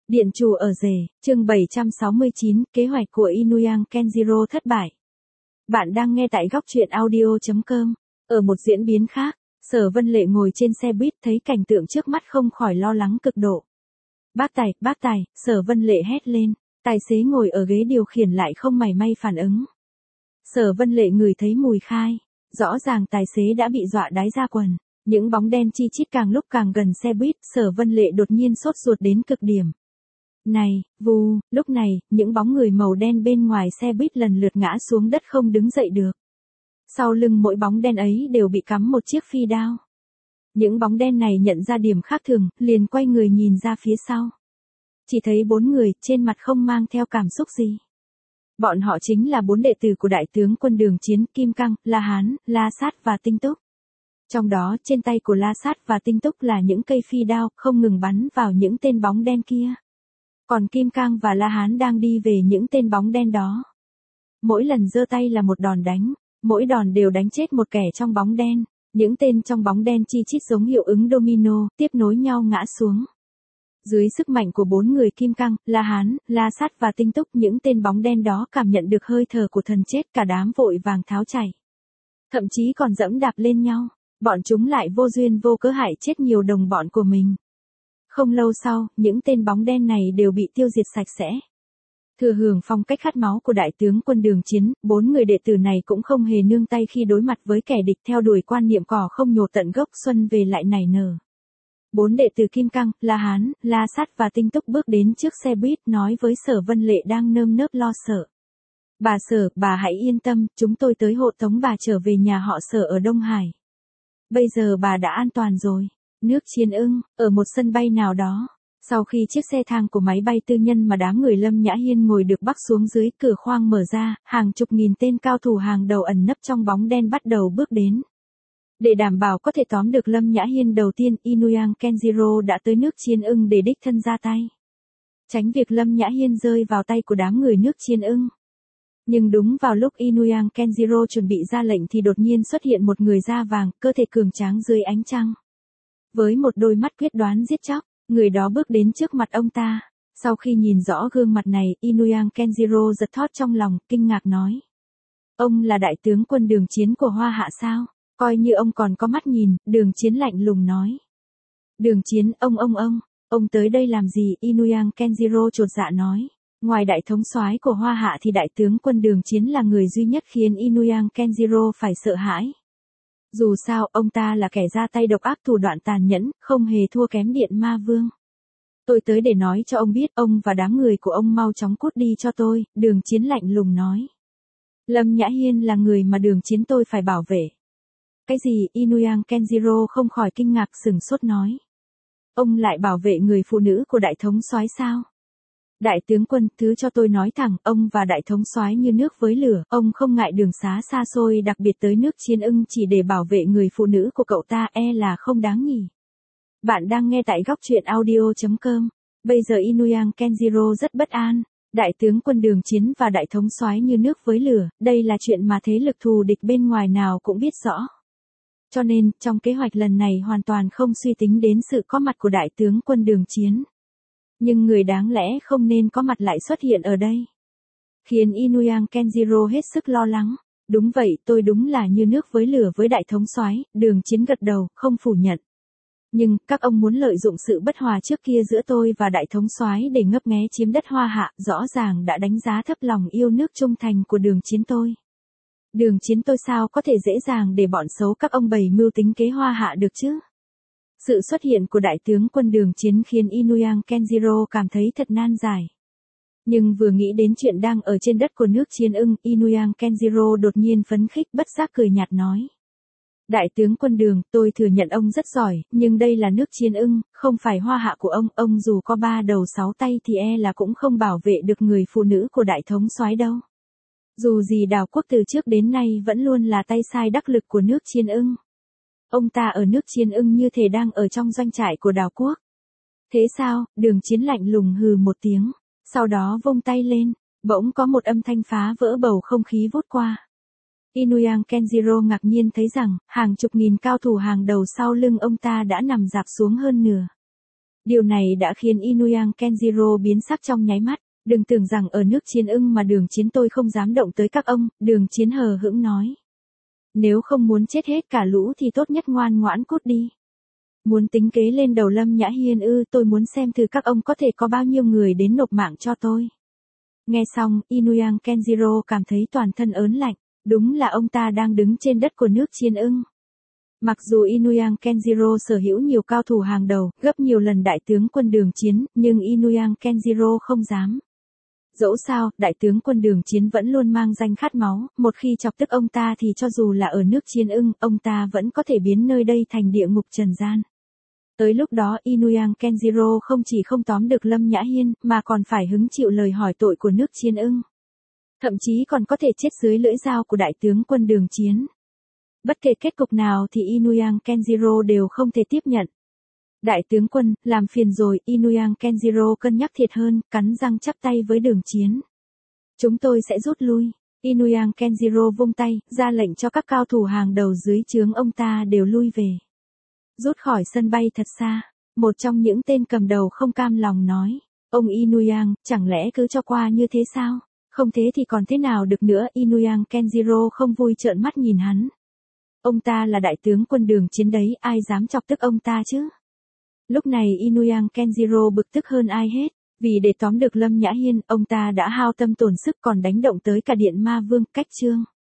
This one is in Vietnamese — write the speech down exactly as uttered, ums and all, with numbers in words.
Điện chủ ở rể, chương bảy trăm sáu mươi chín, kế hoạch của Inuyang Kenjiro thất bại. Bạn đang nghe tại góc truyện audio chấm com. Ở một diễn biến khác, Sở Vân Lệ ngồi trên xe buýt thấy cảnh tượng trước mắt không khỏi lo lắng cực độ. Bác tài, bác tài, Sở Vân Lệ hét lên, tài xế ngồi ở ghế điều khiển lại không mảy may phản ứng. Sở Vân Lệ ngửi thấy mùi khai, rõ ràng tài xế đã bị dọa đái ra quần. Những bóng đen chi chít càng lúc càng gần xe buýt, Sở Vân Lệ đột nhiên sốt ruột đến cực điểm. Này, vù, lúc này, những bóng người màu đen bên ngoài xe buýt lần lượt ngã xuống đất không đứng dậy được. Sau lưng mỗi bóng đen ấy đều bị cắm một chiếc phi đao. Những bóng đen này nhận ra điểm khác thường, liền quay người nhìn ra phía sau. Chỉ thấy bốn người, trên mặt không mang theo cảm xúc gì. Bọn họ chính là bốn đệ tử của đại tướng quân Đường Chiến, Kim Cang, La Hán, La Sát và Tinh Túc. Trong đó, trên tay của La Sát và Tinh Túc là những cây phi đao, không ngừng bắn vào những tên bóng đen kia. Còn Kim Cang và La Hán đang đi về những tên bóng đen đó. Mỗi lần giơ tay là một đòn đánh, mỗi đòn đều đánh chết một kẻ trong bóng đen. Những tên trong bóng đen chi chít giống hiệu ứng domino, tiếp nối nhau ngã xuống. Dưới sức mạnh của bốn người Kim Cang, La Hán, La Sát và Tinh Túc, những tên bóng đen đó cảm nhận được hơi thở của thần chết, cả đám vội vàng tháo chạy. Thậm chí còn dẫm đạp lên nhau, bọn chúng lại vô duyên vô cớ hại chết nhiều đồng bọn của mình. Không lâu sau, những tên bóng đen này đều bị tiêu diệt sạch sẽ. Thừa hưởng phong cách khát máu của đại tướng quân Đường Chiến, bốn người đệ tử này cũng không hề nương tay khi đối mặt với kẻ địch, theo đuổi quan niệm cỏ không nhổ tận gốc, xuân về lại nảy nở. Bốn đệ tử Kim Cang, La Hán, La Sát và Tinh Túc bước đến trước xe buýt, nói với Sở Vân Lệ đang nơm nớp lo sợ. Bà Sở, bà hãy yên tâm, chúng tôi tới hộ tống bà trở về nhà họ Sở ở Đông Hải. Bây giờ bà đã an toàn rồi. Nước Chiến ưng, ở một sân bay nào đó. Sau khi chiếc xe thang của máy bay tư nhân mà đám người Lâm Nhã Hiên ngồi được bắc xuống dưới, cửa khoang mở ra, hàng chục nghìn tên cao thủ hàng đầu ẩn nấp trong bóng đen bắt đầu bước đến. Để đảm bảo có thể tóm được Lâm Nhã Hiên đầu tiên, Inuyang Kenjiro đã tới nước Chiến ưng để đích thân ra tay. Tránh việc Lâm Nhã Hiên rơi vào tay của đám người nước Chiến ưng. Nhưng đúng vào lúc Inuyang Kenjiro chuẩn bị ra lệnh thì đột nhiên xuất hiện một người da vàng, cơ thể cường tráng dưới ánh trăng. Với một đôi mắt quyết đoán giết chóc, người đó bước đến trước mặt ông ta. Sau khi nhìn rõ gương mặt này, Inuyang Kenjiro giật thót trong lòng, kinh ngạc nói. Ông là đại tướng quân Đường Chiến của Hoa Hạ sao? Coi như ông còn có mắt nhìn, Đường Chiến lạnh lùng nói. Đường Chiến, ông ông ông, ông tới đây làm gì? Inuyang Kenjiro chột dạ nói. Ngoài đại thống soái của Hoa Hạ thì đại tướng quân Đường Chiến là người duy nhất khiến Inuyang Kenjiro phải sợ hãi. Dù sao, ông ta là kẻ ra tay độc ác thủ đoạn tàn nhẫn, không hề thua kém Điện Ma Vương. Tôi tới để nói cho ông biết, ông và đám người của ông mau chóng cút đi cho tôi, Đường Chiến lạnh lùng nói. Lâm Nhã Hiên là người mà Đường Chiến tôi phải bảo vệ. Cái gì? Inuyang Kenjiro không khỏi kinh ngạc sửng sốt nói. Ông lại bảo vệ người phụ nữ của đại thống soái sao? Đại tướng quân, thứ cho tôi nói thẳng, ông và đại thống soái như nước với lửa, ông không ngại đường xá xa xôi đặc biệt tới nước Chiến ưng chỉ để bảo vệ người phụ nữ của cậu ta, e là không đáng nhỉ. Bạn đang nghe tại góc truyện audio chấm com. Bây giờ Inuyang Kenjiro rất bất an. Đại tướng quân Đường Chiến và đại thống soái như nước với lửa, đây là chuyện mà thế lực thù địch bên ngoài nào cũng biết rõ. Cho nên, trong kế hoạch lần này hoàn toàn không suy tính đến sự có mặt của đại tướng quân Đường Chiến. Nhưng người đáng lẽ không nên có mặt lại xuất hiện ở đây. Khiến Inuyang Kenjiro hết sức lo lắng. Đúng vậy, tôi đúng là như nước với lửa với đại thống soái, Đường Chiến gật đầu, không phủ nhận. Nhưng, các ông muốn lợi dụng sự bất hòa trước kia giữa tôi và đại thống soái để ngấp nghé chiếm đất Hoa Hạ, rõ ràng đã đánh giá thấp lòng yêu nước trung thành của Đường Chiến tôi. Đường Chiến tôi sao có thể dễ dàng để bọn xấu các ông bày mưu tính kế Hoa Hạ được chứ? Sự xuất hiện của đại tướng quân Đường Chiến khiến Inuyang Kenjiro cảm thấy thật nan giải. Nhưng vừa nghĩ đến chuyện đang ở trên đất của nước Chiến ưng, Inuyang Kenjiro đột nhiên phấn khích bất giác cười nhạt nói. Đại tướng quân Đường, tôi thừa nhận ông rất giỏi, nhưng đây là nước Chiến ưng, không phải Hoa Hạ của ông, ông dù có ba đầu sáu tay thì e là cũng không bảo vệ được người phụ nữ của đại thống soái đâu. Dù gì Đào Quốc từ trước đến nay vẫn luôn là tay sai đắc lực của nước Chiến ưng. Ông ta ở nước Chiến ưng như thể đang ở trong doanh trại của Đào Quốc. Thế sao? Đường Chiến lạnh lùng hừ một tiếng, sau đó vung tay lên, bỗng có một âm thanh phá vỡ bầu không khí vút qua. Inuyang Kenjiro ngạc nhiên thấy rằng, hàng chục nghìn cao thủ hàng đầu sau lưng ông ta đã nằm rạp xuống hơn nửa. Điều này đã khiến Inuyang Kenjiro biến sắc trong nháy mắt. Đừng tưởng rằng ở nước Chiến Ưng mà Đường Chiến tôi không dám động tới các ông, Đường Chiến hờ hững nói. Nếu không muốn chết hết cả lũ thì tốt nhất ngoan ngoãn cút đi. Muốn tính kế lên đầu Lâm Nhã Hiên ư, tôi muốn xem thử các ông có thể có bao nhiêu người đến nộp mạng cho tôi. Nghe xong, Inuyang Kenjiro cảm thấy toàn thân ớn lạnh, đúng là ông ta đang đứng trên đất của nước Chiến Ưng. Mặc dù Inuyang Kenjiro sở hữu nhiều cao thủ hàng đầu, gấp nhiều lần đại tướng quân Đường Chiến, nhưng Inuyang Kenjiro không dám. Dẫu sao, đại tướng quân Đường Chiến vẫn luôn mang danh khát máu, một khi chọc tức ông ta thì cho dù là ở nước Chiến Ưng, ông ta vẫn có thể biến nơi đây thành địa ngục trần gian. Tới lúc đó Inuyang Kenjiro không chỉ không tóm được Lâm Nhã Hiên, mà còn phải hứng chịu lời hỏi tội của nước Chiến Ưng. Thậm chí còn có thể chết dưới lưỡi dao của đại tướng quân Đường Chiến. Bất kể kết cục nào thì Inuyang Kenjiro đều không thể tiếp nhận. Đại tướng quân, làm phiền rồi, Inuyang Kenjiro cân nhắc thiệt hơn, cắn răng chắp tay với Đường Chiến. Chúng tôi sẽ rút lui. Inuyang Kenjiro vung tay, ra lệnh cho các cao thủ hàng đầu dưới trướng ông ta đều lui về. Rút khỏi sân bay thật xa, một trong những tên cầm đầu không cam lòng nói. Ông Inuyang, chẳng lẽ cứ cho qua như thế sao? Không thế thì còn thế nào được nữa? Inuyang Kenjiro không vui trợn mắt nhìn hắn. Ông ta là đại tướng quân Đường Chiến đấy, ai dám chọc tức ông ta chứ? Lúc này Inuyang Kenjiro bực tức hơn ai hết, vì để tóm được Lâm Nhã Hiên, ông ta đã hao tâm tổn sức còn đánh động tới cả Điện Ma Vương, Cách Trương.